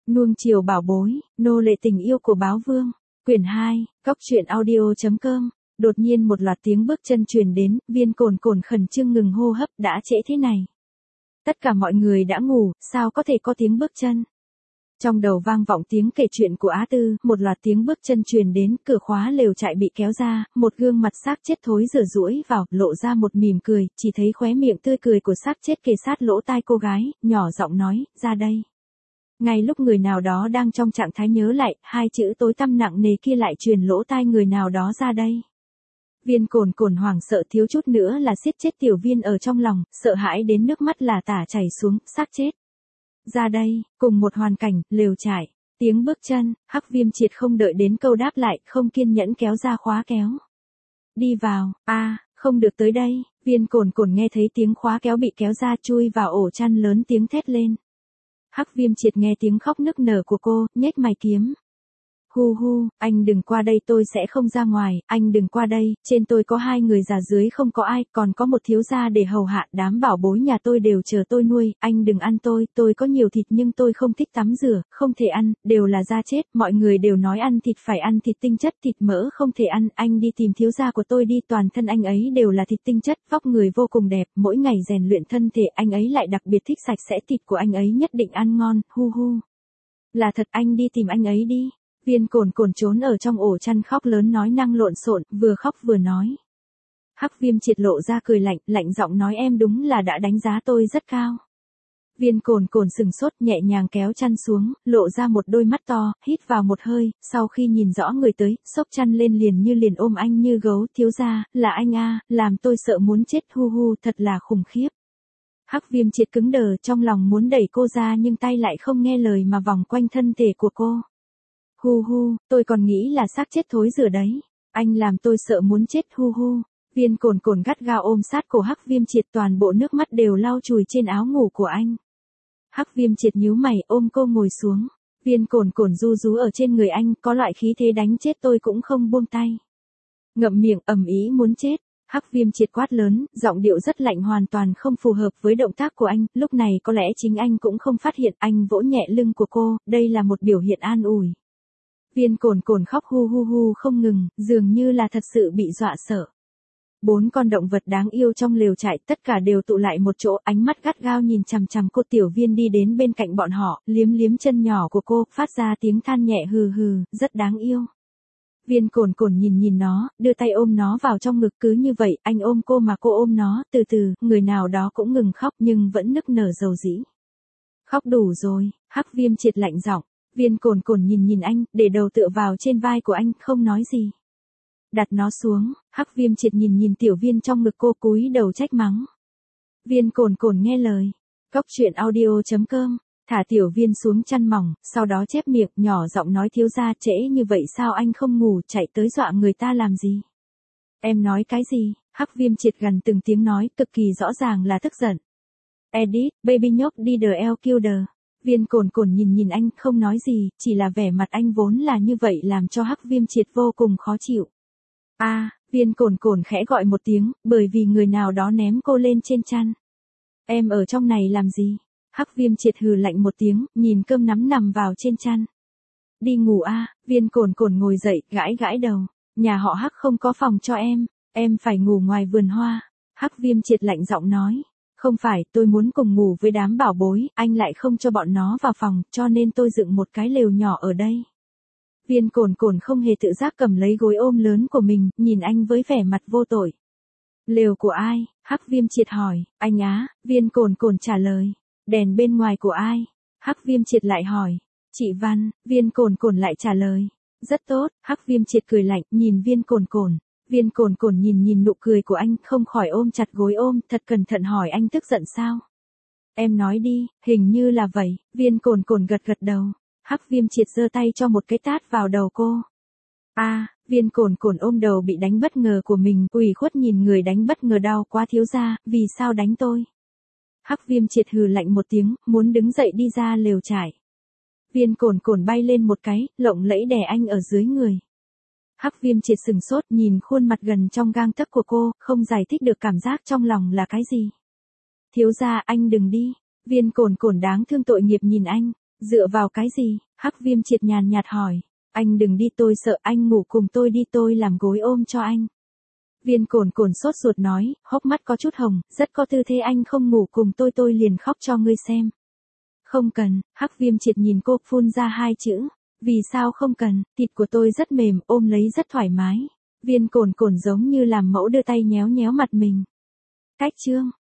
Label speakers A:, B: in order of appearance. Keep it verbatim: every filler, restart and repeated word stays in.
A: Nuông chiều bảo bối, nô lệ tình yêu của báo vương. Quyển hai, cóc truyện audio.com. Đột nhiên một loạt tiếng bước chân truyền đến, Viên Cồn Cồn khẩn trương ngừng hô hấp, đã trễ thế này. Tất cả mọi người đã ngủ, sao có thể có tiếng bước chân? Trong đầu vang vọng tiếng kể chuyện của Á Tư, một loạt tiếng bước chân truyền đến, cửa khóa lều trại bị kéo ra, một gương mặt xác chết thối rửa rũi vào, lộ ra một mỉm cười, chỉ thấy khóe miệng tươi cười của xác chết kề sát lỗ tai cô gái, nhỏ giọng nói, ra đây. Ngay lúc người nào đó đang trong trạng thái nhớ lại, hai chữ tối tăm nặng nề kia lại truyền lỗ tai người nào đó ra đây. Viên Cồn Cồn hoảng sợ thiếu chút nữa là siết chết Tiểu Viên ở trong lòng, sợ hãi đến nước mắt là tả chảy xuống, xác chết. Ra đây, cùng một hoàn cảnh, lều trại, tiếng bước chân, Hắc Viêm Triệt không đợi đến câu đáp lại, không kiên nhẫn kéo ra khóa kéo. Đi vào, a à, không được tới đây, Viên Cồn Cồn nghe thấy tiếng khóa kéo bị kéo ra chui vào ổ chăn lớn tiếng thét lên. Hắc Viêm Triệt nghe tiếng khóc nức nở của cô, nhếch mày kiếm. Hu hu, anh đừng qua đây, tôi sẽ không ra ngoài, anh đừng qua đây, trên tôi có hai người già, dưới không có ai, còn có một thiếu gia để hầu hạ, đám bảo bối nhà tôi đều chờ tôi nuôi, anh đừng ăn tôi, tôi có nhiều thịt nhưng tôi không thích tắm rửa, không thể ăn, đều là da chết, mọi người đều nói ăn thịt phải ăn thịt tinh chất, thịt mỡ không thể ăn, anh đi tìm thiếu gia của tôi đi, toàn thân anh ấy đều là thịt tinh chất, vóc người vô cùng đẹp, mỗi ngày rèn luyện thân thể, anh ấy lại đặc biệt thích sạch sẽ, thịt của anh ấy nhất định ăn ngon, hu hu. Là thật, anh đi tìm anh ấy đi. Viên Cồn Cồn trốn ở trong ổ chăn khóc lớn nói năng lộn xộn, vừa khóc vừa nói. Hắc Viêm Triệt lộ ra cười lạnh, lạnh giọng nói em đúng là đã đánh giá tôi rất cao. Viên Cồn Cồn sừng sốt, nhẹ nhàng kéo chăn xuống, lộ ra một đôi mắt to, hít vào một hơi, sau khi nhìn rõ người tới, xốc chăn lên liền như liền ôm anh như gấu, thiếu gia, là anh a, làm tôi sợ muốn chết, hu hu, thật là khủng khiếp. Hắc Viêm Triệt cứng đờ, trong lòng muốn đẩy cô ra nhưng tay lại không nghe lời mà vòng quanh thân thể của cô. Hu hu, tôi còn nghĩ là xác chết thối rửa đấy. Anh làm tôi sợ muốn chết, hu hu. Viên Cồn Cồn gắt gao ôm sát cổ Hắc Viêm Triệt, toàn bộ nước mắt đều lau chùi trên áo ngủ của anh. Hắc Viêm Triệt nhíu mày ôm cô ngồi xuống. Viên Cồn Cồn ru rú ở trên người anh, có loại khí thế đánh chết tôi cũng không buông tay. Ngậm miệng ầm ĩ muốn chết. Hắc Viêm Triệt quát lớn, giọng điệu rất lạnh, hoàn toàn không phù hợp với động tác của anh, lúc này có lẽ chính anh cũng không phát hiện, anh vỗ nhẹ lưng của cô, đây là một biểu hiện an ủi. Viên Cồn Cồn khóc hu hu hu không ngừng, dường như là thật sự bị dọa sợ. Bốn con động vật đáng yêu trong lều trại tất cả đều tụ lại một chỗ, ánh mắt gắt gao nhìn chằm chằm cô. Tiểu Viên đi đến bên cạnh bọn họ, liếm liếm chân nhỏ của cô, phát ra tiếng than nhẹ hừ hừ, rất đáng yêu. Viên Cồn Cồn nhìn nhìn nó, đưa tay ôm nó vào trong ngực, cứ như vậy, anh ôm cô mà cô ôm nó, từ từ, người nào đó cũng ngừng khóc nhưng vẫn nức nở dầu dĩ. Khóc đủ rồi, Hắc Viêm Triệt lạnh giọng. Viên Cồn Cồn nhìn nhìn anh, để đầu tựa vào trên vai của anh, không nói gì. Đặt nó xuống, Hắc Viêm Triệt nhìn nhìn Tiểu Viên trong ngực cô, cúi đầu trách mắng. Viên Cồn Cồn nghe lời. Cóc truyện audio.com. Thả Tiểu Viên xuống chăn mỏng, sau đó chép miệng, nhỏ giọng nói thiếu gia, trễ như vậy sao anh không ngủ, chạy tới dọa người ta làm gì? Em nói cái gì? Hắc Viêm Triệt gần từng tiếng nói, cực kỳ rõ ràng là tức giận. Edit, baby nhóc đi the L killer. Viên Cồn Cồn nhìn nhìn anh, không nói gì, chỉ là vẻ mặt anh vốn là như vậy làm cho Hắc Viêm Triệt vô cùng khó chịu. A, à, Viên Cồn Cồn khẽ gọi một tiếng, bởi vì người nào đó ném cô lên trên chăn. Em ở trong này làm gì? Hắc Viêm Triệt hừ lạnh một tiếng, nhìn cơm nắm nằm vào trên chăn. Đi ngủ a, à, Viên Cồn Cồn ngồi dậy, gãi gãi đầu. Nhà họ Hắc không có phòng cho em, em phải ngủ ngoài vườn hoa. Hắc Viêm Triệt lạnh giọng nói. Không phải, tôi muốn cùng ngủ với đám bảo bối, anh lại không cho bọn nó vào phòng, cho nên tôi dựng một cái lều nhỏ ở đây. Viên Cồn Cồn không hề tự giác cầm lấy gối ôm lớn của mình, nhìn anh với vẻ mặt vô tội. Lều của ai? Hắc Viêm Triệt hỏi. Anh á, Viên Cồn Cồn trả lời. Đèn bên ngoài của ai? Hắc Viêm Triệt lại hỏi. Chị Văn, Viên Cồn Cồn lại trả lời. Rất tốt, Hắc Viêm Triệt cười lạnh, nhìn Viên Cồn Cồn. Viên Cồn Cồn nhìn nhìn nụ cười của anh, không khỏi ôm chặt gối ôm, thật cẩn thận hỏi anh tức giận sao? Em nói đi, hình như là vậy, Viên Cồn Cồn gật gật đầu. Hắc Viêm Triệt giơ tay cho một cái tát vào đầu cô. A, à, Viên Cồn Cồn ôm đầu bị đánh bất ngờ của mình, ủy khuất nhìn người đánh bất ngờ, đau quá thiếu gia, vì sao đánh tôi? Hắc Viêm Triệt hừ lạnh một tiếng, muốn đứng dậy đi ra lều trại. Viên Cồn Cồn bay lên một cái, lộng lẫy đè anh ở dưới người. Hắc Viêm Triệt sừng sốt nhìn khuôn mặt gần trong gang tấc của cô, không giải thích được cảm giác trong lòng là cái gì. Thiếu gia, anh đừng đi. Viên Cồn Cồn đáng thương tội nghiệp nhìn anh. Dựa vào cái gì? Hắc Viêm Triệt nhàn nhạt hỏi. Anh đừng đi, tôi sợ, anh ngủ cùng tôi đi, tôi làm gối ôm cho anh. Viên Cổn Cổn sốt ruột nói, hốc mắt có chút hồng, rất có tư thế, anh không ngủ cùng tôi tôi liền khóc cho ngươi xem. Không cần, Hắc Viêm Triệt nhìn cô, phun ra hai chữ. Vì sao không cần, thịt của tôi rất mềm, ôm lấy rất thoải mái. Viên Cổn Cổn giống như làm mẫu đưa tay nhéo nhéo mặt mình. Cách chương.